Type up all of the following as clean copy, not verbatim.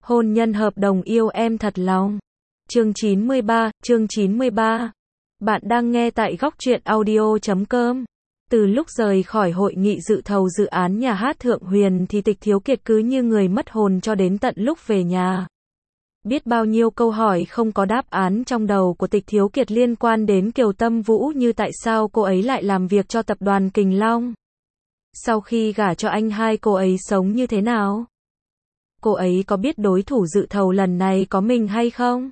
Hôn nhân hợp đồng yêu em thật lòng. Chương 93. Bạn đang nghe tại góc truyện audio.com. Từ lúc rời khỏi hội nghị dự thầu dự án nhà hát Thượng Huyền thì Tịch Thiếu Kiệt cứ như người mất hồn cho đến tận lúc về nhà. Biết bao nhiêu câu hỏi không có đáp án trong đầu của Tịch Thiếu Kiệt liên quan đến Kiều Tâm Vũ, như tại sao cô ấy lại làm việc cho tập đoàn Kình Long. Sau khi gả cho anh hai cô ấy sống như thế nào? Cô ấy có biết đối thủ dự thầu lần này có mình hay không?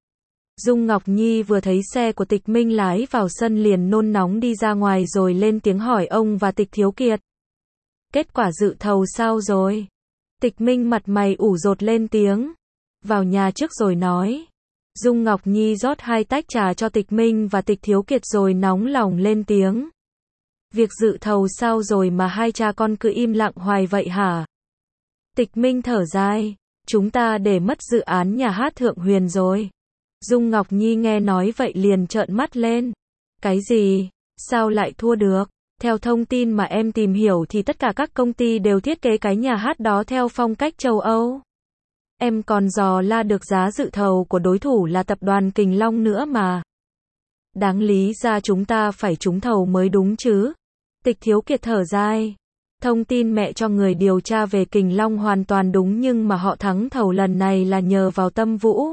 Dung Ngọc Nhi vừa thấy xe của Tịch Minh lái vào sân liền nôn nóng đi ra ngoài rồi lên tiếng hỏi ông và Tịch Thiếu Kiệt. Kết quả dự thầu sao rồi? Tịch Minh mặt mày ủ rột lên tiếng. Vào nhà trước rồi nói. Dung Ngọc Nhi rót 2 tách trà cho Tịch Minh và Tịch Thiếu Kiệt rồi nóng lòng lên tiếng. Việc dự thầu sao rồi mà hai cha con cứ im lặng hoài vậy hả? Tịch Minh thở dài. Chúng ta để mất dự án nhà hát Thượng Huyền rồi. Dung Ngọc Nhi nghe nói vậy liền trợn mắt lên. Cái gì? Sao lại thua được? Theo thông tin mà em tìm hiểu thì tất cả các công ty đều thiết kế cái nhà hát đó theo phong cách châu Âu. Em còn dò la được giá dự thầu của đối thủ là tập đoàn Kình Long nữa mà. Đáng lý ra chúng ta phải trúng thầu mới đúng chứ. Tịch Thiếu Kiệt thở dài. Thông tin mẹ cho người điều tra về Kình Long hoàn toàn đúng, nhưng mà họ thắng thầu lần này là nhờ vào Tâm Vũ.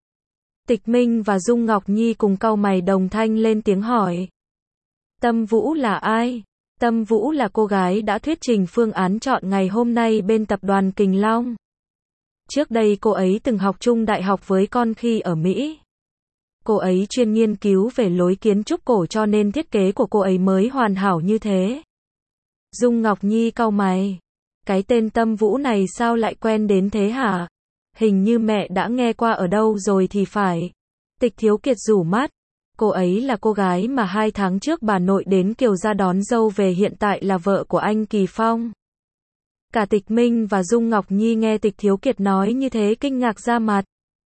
Tịch Minh và Dung Ngọc Nhi cùng cau mày đồng thanh lên tiếng hỏi. Tâm Vũ là ai? Tâm Vũ là cô gái đã thuyết trình phương án chọn ngày hôm nay bên tập đoàn Kình Long. Trước đây cô ấy từng học chung đại học với con khi ở Mỹ. Cô ấy chuyên nghiên cứu về lối kiến trúc cổ cho nên thiết kế của cô ấy mới hoàn hảo như thế. Dung Ngọc Nhi cau mày. Cái tên Tâm Vũ này sao lại quen đến thế hả? Hình như mẹ đã nghe qua ở đâu rồi thì phải. Tịch Thiếu Kiệt rủ mắt. Cô ấy là cô gái mà 2 tháng trước bà nội đến Kiều gia đón dâu về, hiện tại là vợ của anh Kỳ Phong. Cả Tịch Minh và Dung Ngọc Nhi nghe Tịch Thiếu Kiệt nói như thế kinh ngạc ra mặt.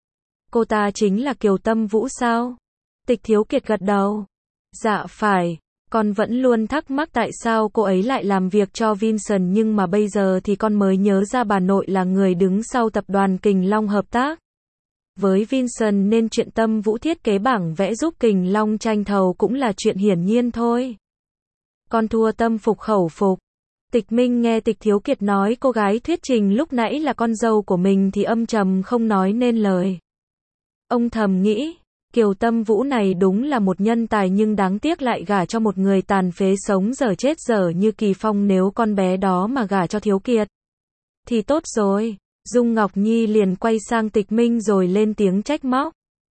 Cô ta chính là Kiều Tâm Vũ sao? Tịch Thiếu Kiệt gật đầu. Dạ phải. Con vẫn luôn thắc mắc tại sao cô ấy lại làm việc cho Vincent, nhưng mà bây giờ thì con mới nhớ ra bà nội là người đứng sau tập đoàn Kình Long hợp tác với Vincent, nên chuyện Tâm Vũ thiết kế bảng vẽ giúp Kình Long tranh thầu cũng là chuyện hiển nhiên thôi. Con thua tâm phục khẩu phục. Tịch Minh nghe Tịch Thiếu Kiệt nói cô gái thuyết trình lúc nãy là con dâu của mình thì âm trầm không nói nên lời. Ông thầm nghĩ, Kiều Tâm Vũ này đúng là một nhân tài, nhưng đáng tiếc lại gả cho một người tàn phế sống dở chết dở như Kỳ Phong. Nếu con bé đó mà gả cho Thiếu Kiệt thì tốt rồi. Dung Ngọc Nhi liền quay sang Tịch Minh rồi lên tiếng trách móc.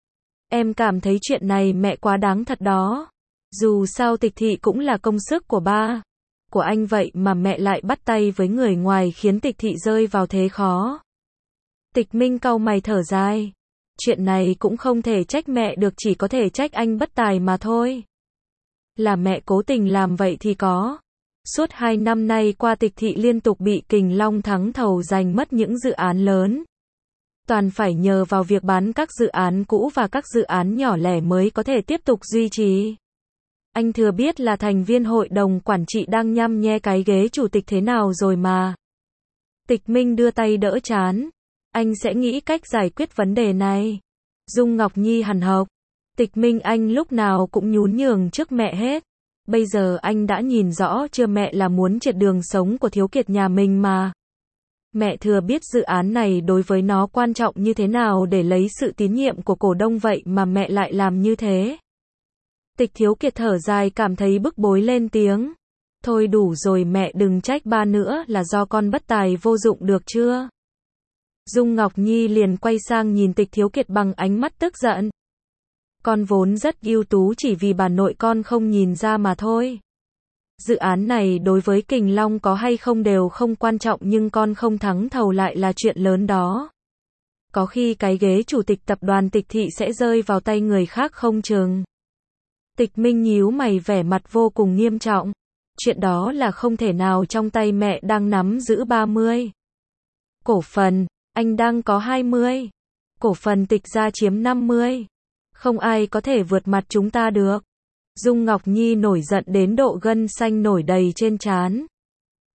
Em cảm thấy chuyện này mẹ quá đáng thật đó. Dù sao Tịch thị cũng là công sức của ba của anh, vậy mà mẹ lại bắt tay với người ngoài khiến Tịch thị rơi vào thế khó. Tịch Minh cau mày thở dài. Chuyện này cũng không thể trách mẹ được, chỉ có thể trách anh bất tài mà thôi. Là mẹ cố tình làm vậy thì có. Suốt 2 năm nay qua Tịch thị liên tục bị Kình Long thắng thầu giành mất những dự án lớn. Toàn phải nhờ vào việc bán các dự án cũ và các dự án nhỏ lẻ mới có thể tiếp tục duy trì. Anh thừa biết là thành viên hội đồng quản trị đang nhăm nhe cái ghế chủ tịch thế nào rồi mà. Tịch Minh đưa tay đỡ trán. Anh sẽ nghĩ cách giải quyết vấn đề này. Dung Ngọc Nhi hằn học. Tịch Minh, anh lúc nào cũng nhún nhường trước mẹ hết. Bây giờ anh đã nhìn rõ chưa, mẹ là muốn triệt đường sống của Thiếu Kiệt nhà mình mà. Mẹ thừa biết dự án này đối với nó quan trọng như thế nào để lấy sự tín nhiệm của cổ đông, vậy mà mẹ lại làm như thế. Tịch Thiếu Kiệt thở dài cảm thấy bức bối lên tiếng. Thôi đủ rồi mẹ, đừng trách ba nữa, là do con bất tài vô dụng được chưa? Dung Ngọc Nhi liền quay sang nhìn Tịch Thiếu Kiệt bằng ánh mắt tức giận. Con vốn rất ưu tú, chỉ vì bà nội con không nhìn ra mà thôi. Dự án này đối với Kình Long có hay không đều không quan trọng, nhưng con không thắng thầu lại là chuyện lớn đó. Có khi cái ghế chủ tịch tập đoàn Tịch thị sẽ rơi vào tay người khác không chừng. Tịch Minh nhíu mày vẻ mặt vô cùng nghiêm trọng. Chuyện đó là không thể nào, trong tay mẹ đang nắm giữ 30 cổ phần, anh đang có 20 cổ phần, Tịch gia chiếm 50. Không ai có thể vượt mặt chúng ta được. Dung Ngọc Nhi nổi giận đến độ gân xanh nổi đầy trên trán.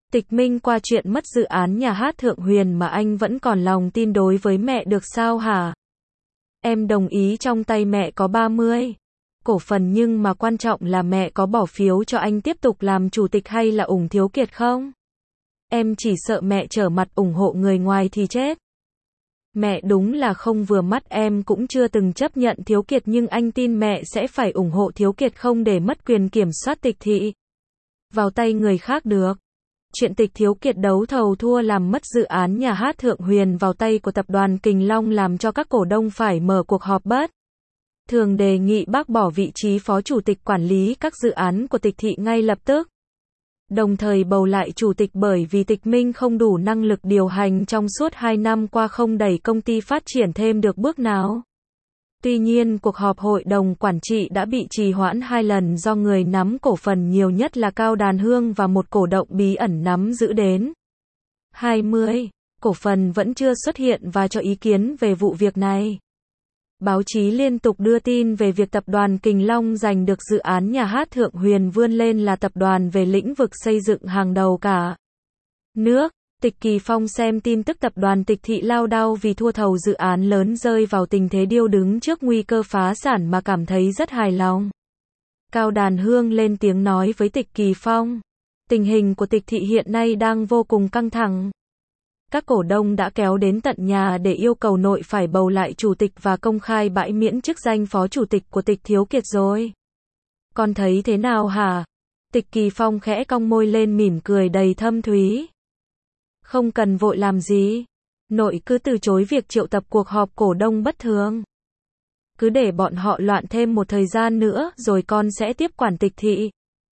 Tịch Minh qua chuyện mất dự án nhà hát Thượng Huyền mà anh vẫn còn lòng tin đối với mẹ được sao hả? Em đồng ý trong tay mẹ có 30 cổ phần nhưng mà quan trọng là mẹ có bỏ phiếu cho anh tiếp tục làm chủ tịch hay là ủng Thiếu Kiệt không? Em chỉ sợ mẹ trở mặt ủng hộ người ngoài thì chết. Mẹ đúng là không vừa mắt, em cũng chưa từng chấp nhận Thiếu Kiệt nhưng anh tin mẹ sẽ phải ủng hộ Thiếu Kiệt không để mất quyền kiểm soát tịch thị vào tay người khác được. Chuyện tịch Thiếu Kiệt đấu thầu thua làm mất dự án nhà hát Thượng Huyền vào tay của tập đoàn Kình Long làm cho các cổ đông phải mở cuộc họp bất thường đề nghị bác bỏ vị trí phó chủ tịch quản lý các dự án của tịch thị ngay lập tức. Đồng thời bầu lại chủ tịch bởi vì Tịch Minh không đủ năng lực điều hành trong suốt 2 năm qua không đẩy công ty phát triển thêm được bước nào. Tuy nhiên cuộc họp hội đồng quản trị đã bị trì hoãn 2 lần do người nắm cổ phần nhiều nhất là Cao Đàn Hương và một cổ động bí ẩn nắm giữ đến 20 cổ phần vẫn chưa xuất hiện và cho ý kiến về vụ việc này. Báo chí liên tục đưa tin về việc tập đoàn Kình Long giành được dự án nhà hát Thượng Huyền vươn lên là tập đoàn về lĩnh vực xây dựng hàng đầu cả nước. Tịch Kỳ Phong xem tin tức tập đoàn Tịch Thị lao đao vì thua thầu dự án lớn rơi vào tình thế điêu đứng trước nguy cơ phá sản mà cảm thấy rất hài lòng. Cao Đàn Hương lên tiếng nói với Tịch Kỳ Phong, tình hình của Tịch Thị hiện nay đang vô cùng căng thẳng. Các cổ đông đã kéo đến tận nhà để yêu cầu nội phải bầu lại chủ tịch và công khai bãi miễn chức danh phó chủ tịch của Tịch Thiếu Kiệt rồi. Con thấy thế nào hả? Tịch Kỳ Phong khẽ cong môi lên mỉm cười đầy thâm thúy. Không cần vội làm gì. Nội cứ từ chối việc triệu tập cuộc họp cổ đông bất thường. Cứ để bọn họ loạn thêm một thời gian nữa rồi con sẽ tiếp quản Tịch Thị.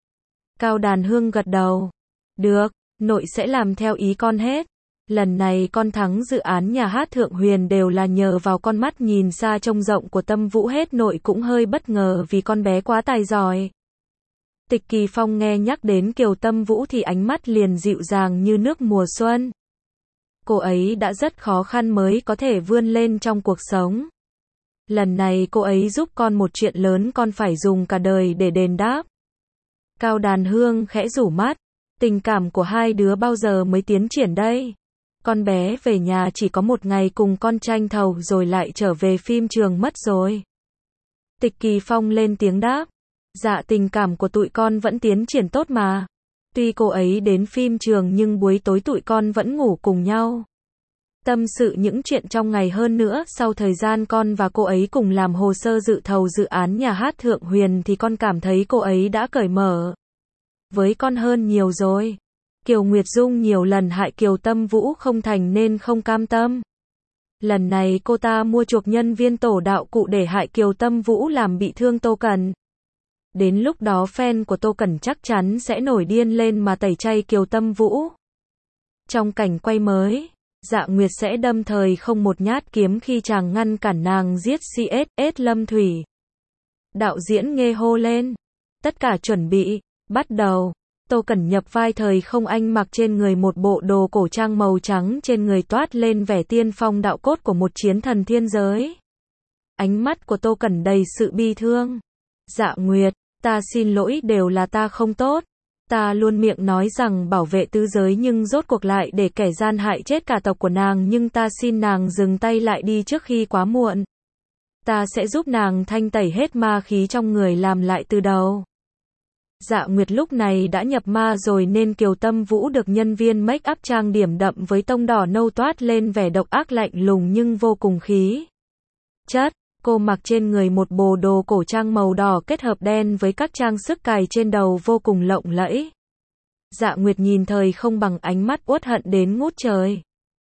Cao Đàn Hương gật đầu. Được, nội sẽ làm theo ý con hết. Lần này con thắng dự án nhà hát Thượng Huyền đều là nhờ vào con mắt nhìn xa trông rộng của Tâm Vũ hết, nội cũng hơi bất ngờ vì con bé quá tài giỏi. Tịch Kỳ Phong nghe nhắc đến Kiều Tâm Vũ thì ánh mắt liền dịu dàng như nước mùa xuân. Cô ấy đã rất khó khăn mới có thể vươn lên trong cuộc sống. Lần này cô ấy giúp con một chuyện lớn, con phải dùng cả đời để đền đáp. Cao Đàn Hương khẽ rủ mắt. Tình cảm của hai đứa bao giờ mới tiến triển đây? Con bé về nhà chỉ có 1 ngày cùng con tranh thầu rồi lại trở về phim trường mất rồi. Tịch Kỳ Phong lên tiếng đáp. Dạ, tình cảm của tụi con vẫn tiến triển tốt mà. Tuy cô ấy đến phim trường nhưng buổi tối tụi con vẫn ngủ cùng nhau. Tâm sự những chuyện trong ngày, hơn nữa sau thời gian con và cô ấy cùng làm hồ sơ dự thầu dự án nhà hát Thượng Huyền thì con cảm thấy cô ấy đã cởi mở với con hơn nhiều rồi. Kiều Nguyệt Dung nhiều lần hại Kiều Tâm Vũ không thành nên không cam tâm. Lần này cô ta mua chuộc nhân viên tổ đạo cụ để hại Kiều Tâm Vũ làm bị thương Tô Cẩn. Đến lúc đó fan của Tô Cẩn chắc chắn sẽ nổi điên lên mà tẩy chay Kiều Tâm Vũ. Trong cảnh quay mới, Dạ Nguyệt sẽ đâm thời không một nhát kiếm khi chàng ngăn cản nàng giết CSS Lâm Thủy. Đạo diễn Nghê hô lên. Tất cả chuẩn bị, bắt đầu. Tô Cẩn nhập vai thời không, anh mặc trên người một bộ đồ cổ trang màu trắng, trên người toát lên vẻ tiên phong đạo cốt của một chiến thần thiên giới. Ánh mắt của Tô Cẩn đầy sự bi thương. Dạ Nguyệt, ta xin lỗi, đều là ta không tốt. Ta luôn miệng nói rằng bảo vệ tứ giới nhưng rốt cuộc lại để kẻ gian hại chết cả tộc của nàng, nhưng ta xin nàng dừng tay lại đi trước khi quá muộn. Ta sẽ giúp nàng thanh tẩy hết ma khí trong người, làm lại từ đầu. Dạ Nguyệt lúc này đã nhập ma rồi nên Kiều Tâm Vũ được nhân viên make up trang điểm đậm với tông đỏ nâu toát lên vẻ độc ác lạnh lùng nhưng vô cùng khí chất. Cô mặc trên người một bộ đồ cổ trang màu đỏ kết hợp đen với các trang sức cài trên đầu vô cùng lộng lẫy. Dạ Nguyệt nhìn thời không bằng ánh mắt uất hận đến ngút trời.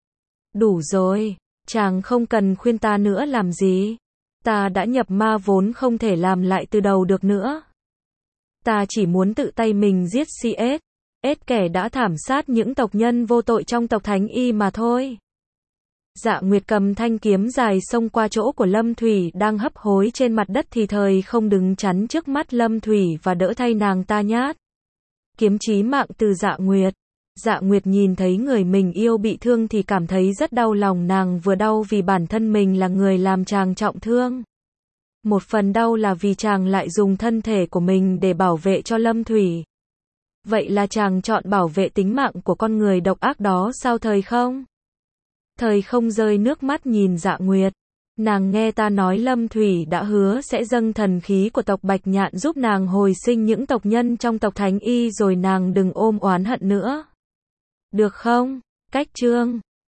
Đủ rồi, chàng không cần khuyên ta nữa làm gì. Ta đã nhập ma vốn không thể làm lại từ đầu được nữa. Ta chỉ muốn tự tay mình giết CSS kẻ đã thảm sát những tộc nhân vô tội trong tộc Thánh Y mà thôi. Dạ Nguyệt cầm thanh kiếm dài xông qua chỗ của Lâm Thủy đang hấp hối trên mặt đất thì thời không đứng chắn trước mắt Lâm Thủy và đỡ thay nàng ta nhát kiếm chí mạng từ Dạ Nguyệt. Dạ Nguyệt nhìn thấy người mình yêu bị thương thì cảm thấy rất đau lòng, nàng vừa đau vì bản thân mình là người làm chàng trọng thương. Một phần đau là vì chàng lại dùng thân thể của mình để bảo vệ cho Lâm Thủy. Vậy là chàng chọn bảo vệ tính mạng của con người độc ác đó sao thời không? Thời không rơi nước mắt nhìn Dạ Nguyệt. Nàng nghe ta nói Lâm Thủy đã hứa sẽ dâng thần khí của tộc Bạch Nhạn giúp nàng hồi sinh những tộc nhân trong tộc Thánh Y rồi nàng đừng ôm oán hận nữa. Được không? Cách chương